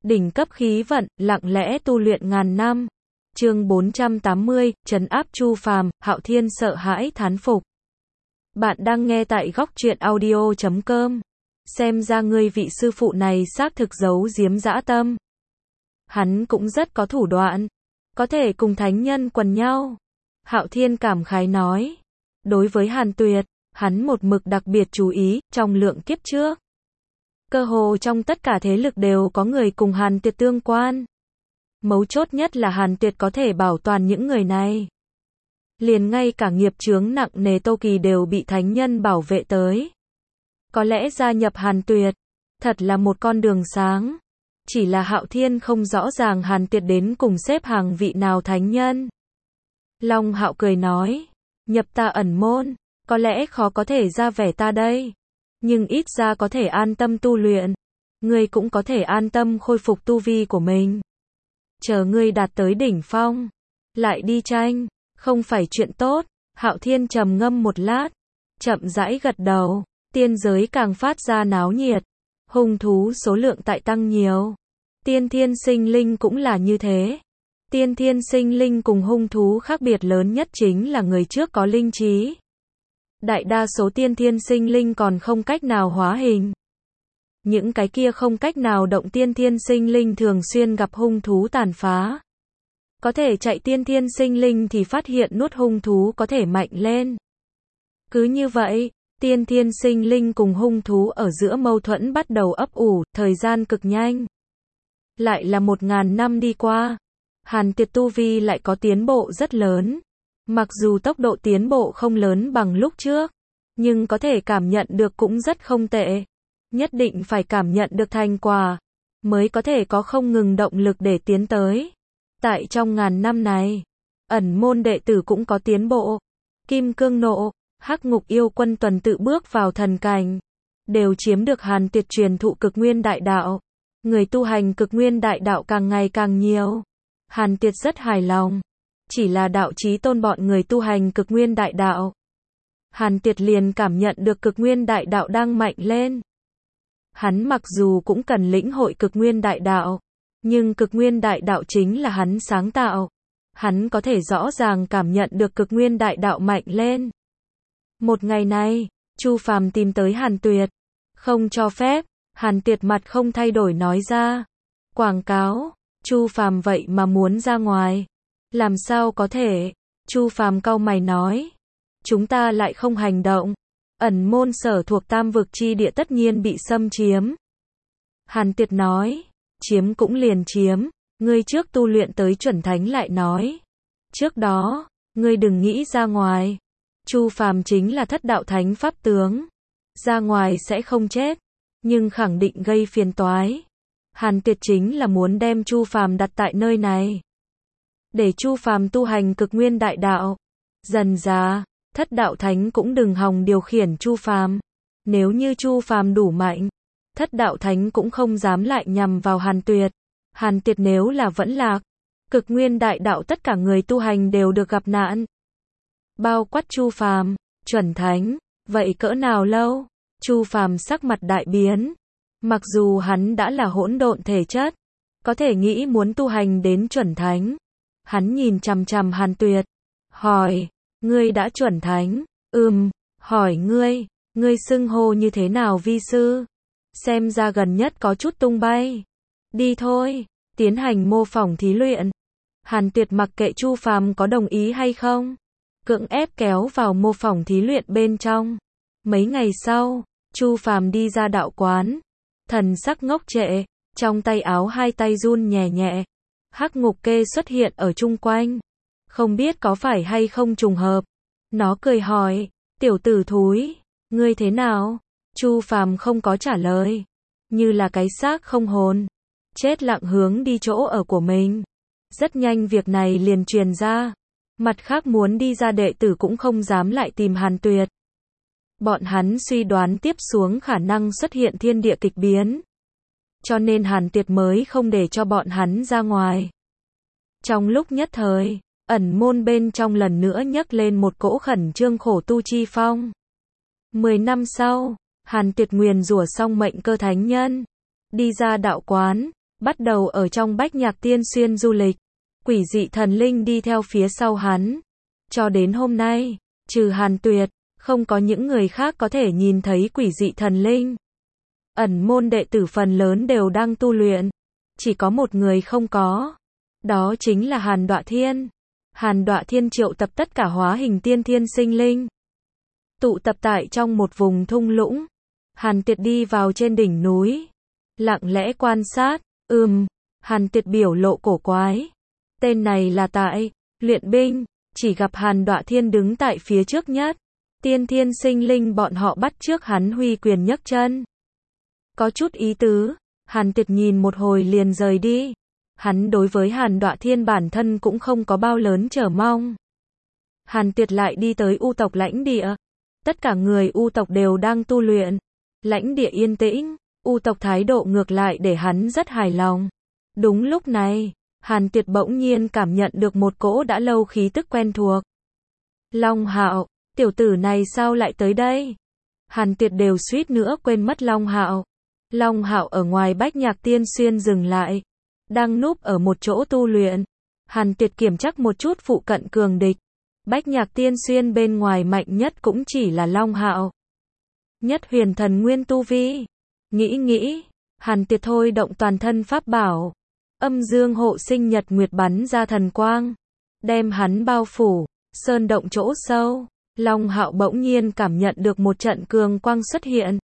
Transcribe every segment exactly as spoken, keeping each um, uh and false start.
Đỉnh cấp khí vận, lặng lẽ tu luyện ngàn năm. Chương bốn trăm tám mươi, trấn áp Chu Phàm, Hạo Thiên sợ hãi thán phục. Bạn đang nghe tại góc truyện audio chấm com. Xem ra ngươi vị sư phụ này xác thực giấu giếm dã tâm. Hắn cũng rất có thủ đoạn, có thể cùng thánh nhân quần nhau. Hạo Thiên cảm khái nói. Đối với Hàn Tuyệt, hắn một mực đặc biệt chú ý, trong lượng kiếp trước. Cơ hồ trong tất cả thế lực đều có người cùng Hàn Tuyệt tương quan. Mấu chốt nhất là Hàn Tuyệt có thể bảo toàn những người này. Liền ngay cả nghiệp chướng nặng nề Tô Kỳ đều bị thánh nhân bảo vệ tới. Có lẽ gia nhập Hàn Tuyệt, thật là một con đường sáng. Chỉ là Hạo Thiên không rõ ràng Hàn Tuyệt đến cùng xếp hàng vị nào thánh nhân. Long Hạo cười nói, nhập ta ẩn môn, có lẽ khó có thể ra vẻ ta đây. Nhưng ít ra có thể an tâm tu luyện. Ngươi cũng có thể an tâm khôi phục tu vi của mình. Chờ ngươi đạt tới đỉnh phong, lại đi tranh, không phải chuyện tốt. Hạo Thiên trầm ngâm một lát, chậm rãi gật đầu. Tiên giới càng phát ra náo nhiệt, hung thú số lượng tại tăng nhiều. Tiên thiên sinh linh cũng là như thế. Tiên thiên sinh linh cùng hung thú khác biệt lớn nhất chính là người trước có linh trí. Đại đa số tiên thiên sinh linh còn không cách nào hóa hình. Những cái kia không cách nào động tiên thiên sinh linh thường xuyên gặp hung thú tàn phá. Có thể chạy tiên thiên sinh linh thì phát hiện nuốt hung thú có thể mạnh lên. Cứ như vậy, tiên thiên sinh linh cùng hung thú ở giữa mâu thuẫn bắt đầu ấp ủ, thời gian cực nhanh. Lại là một ngàn năm đi qua, Hàn Tuyệt tu vi lại có tiến bộ rất lớn. Mặc dù tốc độ tiến bộ không lớn bằng lúc trước, nhưng có thể cảm nhận được cũng rất không tệ. Nhất định phải cảm nhận được thành quả, mới có thể có không ngừng động lực để tiến tới. Tại trong ngàn năm này, ẩn môn đệ tử cũng có tiến bộ. Kim Cương Nộ, Hắc Ngục Yêu Quân tuần tự bước vào thần cảnh, đều chiếm được Hàn Tuyệt truyền thụ cực nguyên đại đạo. Người tu hành cực nguyên đại đạo càng ngày càng nhiều. Hàn Tuyệt rất hài lòng. Chỉ là đạo chí tôn bọn người tu hành cực nguyên đại đạo. Hàn Tuyệt liền cảm nhận được cực nguyên đại đạo đang mạnh lên. Hắn mặc dù cũng cần lĩnh hội cực nguyên đại đạo, nhưng cực nguyên đại đạo chính là hắn sáng tạo. Hắn có thể rõ ràng cảm nhận được cực nguyên đại đạo mạnh lên. Một ngày này, Chu Phàm tìm tới Hàn Tuyệt. Không cho phép, Hàn Tuyệt mặt không thay đổi nói ra. Quảng cáo, Chu Phàm vậy mà muốn ra ngoài. Làm sao có thể? Chu Phàm cau mày nói. Chúng ta lại không hành động. Ẩn môn sở thuộc tam vực chi địa tất nhiên bị xâm chiếm. Hàn Tuyệt nói. Chiếm cũng liền chiếm. Ngươi trước tu luyện tới chuẩn thánh lại nói. Trước đó, ngươi đừng nghĩ ra ngoài. Chu Phàm chính là thất đạo thánh pháp tướng. Ra ngoài sẽ không chết, nhưng khẳng định gây phiền toái. Hàn Tuyệt chính là muốn đem Chu Phàm đặt tại nơi này. Để Chu Phàm tu hành cực nguyên đại đạo. Dần dà, thất đạo thánh cũng đừng hòng điều khiển Chu Phàm. Nếu như Chu Phàm đủ mạnh, thất đạo thánh cũng không dám lại nhằm vào Hàn Tuyệt. Hàn Tuyệt nếu là vẫn lạc, cực nguyên đại đạo tất cả người tu hành đều được gặp nạn. Bao quát Chu Phàm, chuẩn thánh, vậy cỡ nào lâu? Chu Phàm sắc mặt đại biến. Mặc dù hắn đã là hỗn độn thể chất, có thể nghĩ muốn tu hành đến chuẩn thánh. Hắn nhìn chằm chằm Hàn Tuyệt, hỏi, ngươi đã chuẩn thánh? Ừm, hỏi ngươi, ngươi xưng hô như thế nào vi sư? Xem ra gần nhất có chút tung bay. Đi thôi, tiến hành mô phỏng thí luyện. Hàn Tuyệt mặc kệ Chu Phàm có đồng ý hay không, cưỡng ép kéo vào mô phỏng thí luyện bên trong. Mấy ngày sau, Chu Phàm đi ra đạo quán, thần sắc ngốc trệ, trong tay áo hai tay run nhẹ nhẹ. Hắc Ngục Kê xuất hiện ở chung quanh, không biết có phải hay không trùng hợp. Nó cười hỏi, tiểu tử thúi, ngươi thế nào? Chu Phàm không có trả lời, như là cái xác không hồn, chết lặng hướng đi chỗ ở của mình. Rất nhanh việc này liền truyền ra, mặt khác muốn đi ra đệ tử cũng không dám lại tìm Hàn Tuyệt. Bọn hắn suy đoán tiếp xuống khả năng xuất hiện thiên địa kịch biến, cho nên Hàn Tuyệt mới không để cho bọn hắn ra ngoài. Trong lúc nhất thời, ẩn môn bên trong lần nữa nhấc lên một cỗ khẩn trương khổ tu chi phong. Mười năm sau, Hàn Tuyệt nguyền rủa xong mệnh cơ thánh nhân, đi ra đạo quán, Bắt đầu ở trong Bách Nhạc Tiên Xuyên du lịch, quỷ dị thần linh đi theo phía sau hắn. Cho đến hôm nay, trừ Hàn Tuyệt, không có những người khác có thể nhìn thấy quỷ dị thần linh. Ẩn môn đệ tử phần lớn đều đang tu luyện. Chỉ có một người không có. Đó chính là Hàn Đọa Thiên. Hàn Đọa Thiên triệu tập tất cả hóa hình tiên thiên sinh linh. Tụ tập tại trong một vùng thung lũng. Hàn Tuyệt đi vào trên đỉnh núi. Lặng lẽ quan sát. Ừm, Hàn Tuyệt biểu lộ cổ quái. Tên này là tại luyện binh. Chỉ gặp Hàn Đọa Thiên đứng tại phía trước nhất. Tiên thiên sinh linh bọn họ bắt trước hắn huy quyền nhấc chân. Có chút ý tứ. Hàn Tuyệt nhìn một hồi liền rời đi. Hắn đối với Hàn Đọa Thiên bản thân cũng không có bao lớn chờ mong. Hàn Tuyệt lại đi tới U tộc lãnh địa. Tất cả người U tộc đều đang tu luyện. Lãnh địa yên tĩnh, U tộc thái độ ngược lại để hắn rất hài lòng. Đúng lúc này, Hàn Tuyệt bỗng nhiên cảm nhận được một cỗ đã lâu khí tức quen thuộc. Long Hạo, tiểu tử này sao lại tới đây? Hàn Tuyệt đều suýt nữa quên mất Long Hạo. Long Hạo ở ngoài Bách Nhạc Tiên Xuyên dừng lại, đang núp ở một chỗ tu luyện. Hàn Tuyệt kiểm chắc một chút phụ cận cường địch. Bách Nhạc Tiên Xuyên bên ngoài mạnh nhất cũng chỉ là Long Hạo. Nhất huyền thần nguyên tu vi. Nghĩ nghĩ, Hàn Tuyệt thôi động toàn thân pháp bảo. Âm dương hộ sinh nhật nguyệt bắn ra thần quang. Đem hắn bao phủ, sơn động chỗ sâu. Long Hạo bỗng nhiên cảm nhận được một trận cường quang xuất hiện.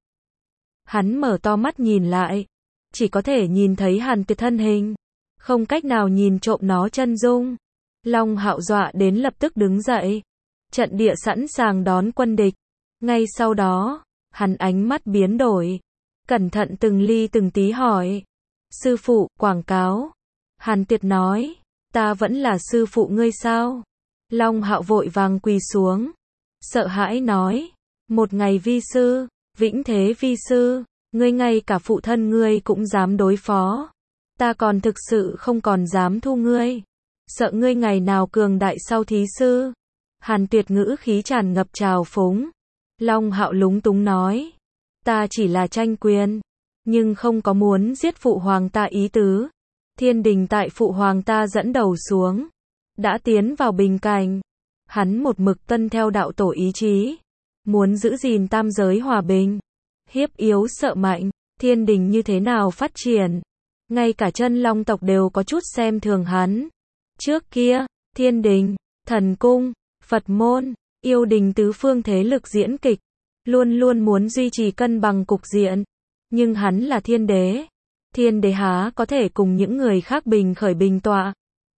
Hắn mở to mắt nhìn lại. Chỉ có thể nhìn thấy Hàn Tuyệt thân hình. Không cách nào nhìn trộm nó chân dung. Long Hạo dọa đến lập tức đứng dậy. Trận địa sẵn sàng đón quân địch. Ngay sau đó, hắn ánh mắt biến đổi. Cẩn thận từng ly từng tí hỏi. Sư phụ, quảng cáo. Hàn Tuyệt nói. Ta vẫn là sư phụ ngươi sao? Long Hạo vội vàng quỳ xuống. Sợ hãi nói. Một ngày vi sư, vĩnh thế vi sư. Ngươi ngay cả phụ thân ngươi cũng dám đối phó. Ta còn thực sự không còn dám thu ngươi. Sợ ngươi ngày nào cường đại sau thí sư. Hàn Tuyệt ngữ khí tràn ngập trào phúng. Long Hạo lúng túng nói. Ta chỉ là tranh quyền. Nhưng không có muốn giết phụ hoàng ta ý tứ. Thiên đình tại phụ hoàng ta dẫn đầu xuống. Đã tiến vào bình cảnh. Hắn một mực tuân theo đạo tổ ý chí. Muốn giữ gìn tam giới hòa bình. Hiếp yếu sợ mạnh. Thiên đình như thế nào phát triển. Ngay cả chân long tộc đều có chút xem thường hắn. Trước kia, thiên đình, thần cung, Phật môn, yêu đình tứ phương thế lực diễn kịch. Luôn luôn muốn duy trì cân bằng cục diện. Nhưng hắn là thiên đế. Thiên đế há có thể cùng những người khác bình khởi bình tọa.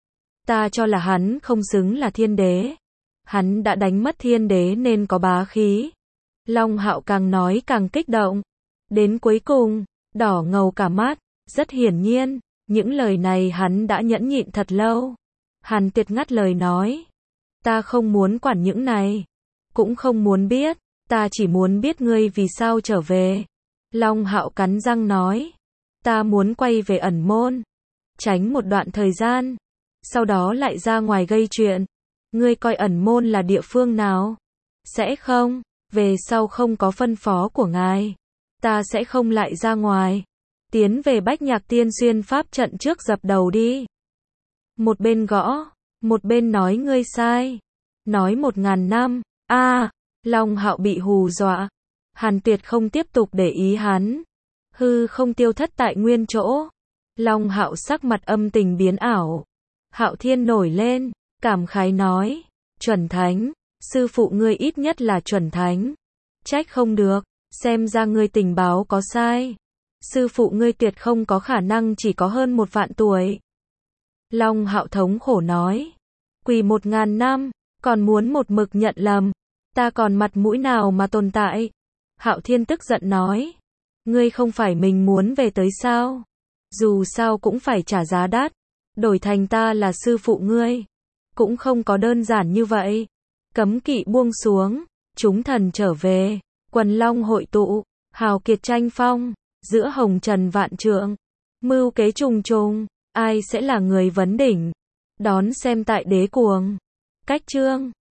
Ta cho là hắn không xứng là thiên đế. Hắn đã đánh mất thiên đế nên có bá khí. Long Hạo càng nói càng kích động. Đến cuối cùng, đỏ ngầu cả mắt. Rất hiển nhiên, những lời này hắn đã nhẫn nhịn thật lâu. Hàn Tuyệt ngắt lời nói. Ta không muốn quản những này. Cũng không muốn biết. Ta chỉ muốn biết ngươi vì sao trở về. Long Hạo cắn răng nói. Ta muốn quay về ẩn môn. Tránh một đoạn thời gian. Sau đó lại ra ngoài gây chuyện. Ngươi coi ẩn môn là địa phương nào? Sẽ không. Về sau không có phân phó của ngài. Ta sẽ không lại ra ngoài. Tiến về Bách Nhạc Tiên Xuyên pháp trận trước dập đầu đi. Một bên gõ. Một bên nói ngươi sai. Nói một ngàn năm. A à, Long Hạo bị hù dọa. Hàn Tuyệt không tiếp tục để ý hắn. Hư không tiêu thất tại nguyên chỗ. Long Hạo sắc mặt âm tình biến ảo. Hạo Thiên nổi lên, cảm khái nói. Chuẩn thánh, sư phụ ngươi ít nhất là chuẩn thánh. Trách không được, xem ra ngươi tình báo có sai. Sư phụ ngươi tuyệt không có khả năng chỉ có hơn một vạn tuổi. Long Hạo thống khổ nói. Quỳ một ngàn năm, còn muốn một mực nhận lầm. Ta còn mặt mũi nào mà tồn tại? Hạo Thiên tức giận nói. Ngươi không phải mình muốn về tới sao? Dù sao cũng phải trả giá đắt. Đổi thành ta là sư phụ ngươi. Cũng không có đơn giản như vậy. Cấm kỵ buông xuống. Chúng thần trở về. Quần long hội tụ. Hào kiệt tranh phong. Giữa hồng trần vạn trượng. Mưu kế trùng trùng. Ai sẽ là người vấn đỉnh? Đón xem tại Đế Cuồng. Cách chương